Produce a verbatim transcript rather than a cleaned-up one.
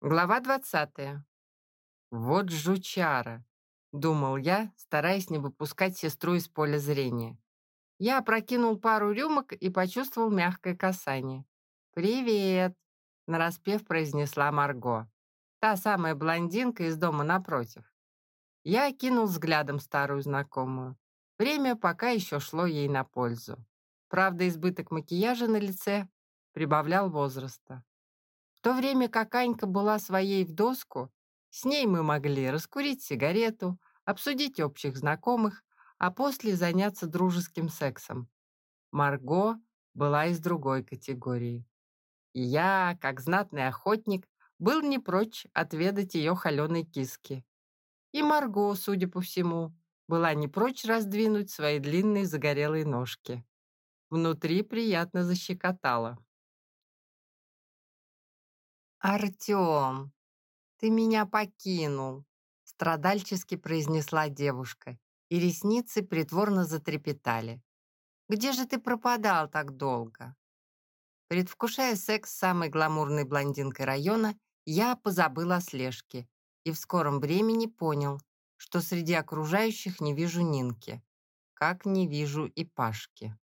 Глава двадцатая. «Вот жучара», — думал я, стараясь не выпускать сестру из поля зрения. Я опрокинул пару рюмок и почувствовал мягкое касание. «Привет», — нараспев произнесла Марго. Та самая блондинка из дома напротив. Я окинул взглядом старую знакомую. Время пока еще шло ей на пользу. Правда, избыток макияжа на лице прибавлял возраста. В то время как Анька была своей в доску, с ней мы могли раскурить сигарету, обсудить общих знакомых, а после заняться дружеским сексом. Марго была из другой категории. И я, как знатный охотник, был не прочь отведать ее холеной киски. И Марго, судя по всему, была не прочь раздвинуть свои длинные загорелые ножки. Внутри приятно защекотало. «Артем, ты меня покинул», — страдальчески произнесла девушка, и ресницы притворно затрепетали. «Где же ты пропадал так долго?» Предвкушая секс с самой гламурной блондинкой района, я позабыл о слежке и в скором времени понял, что среди окружающих не вижу Нинки, как не вижу и Пашки.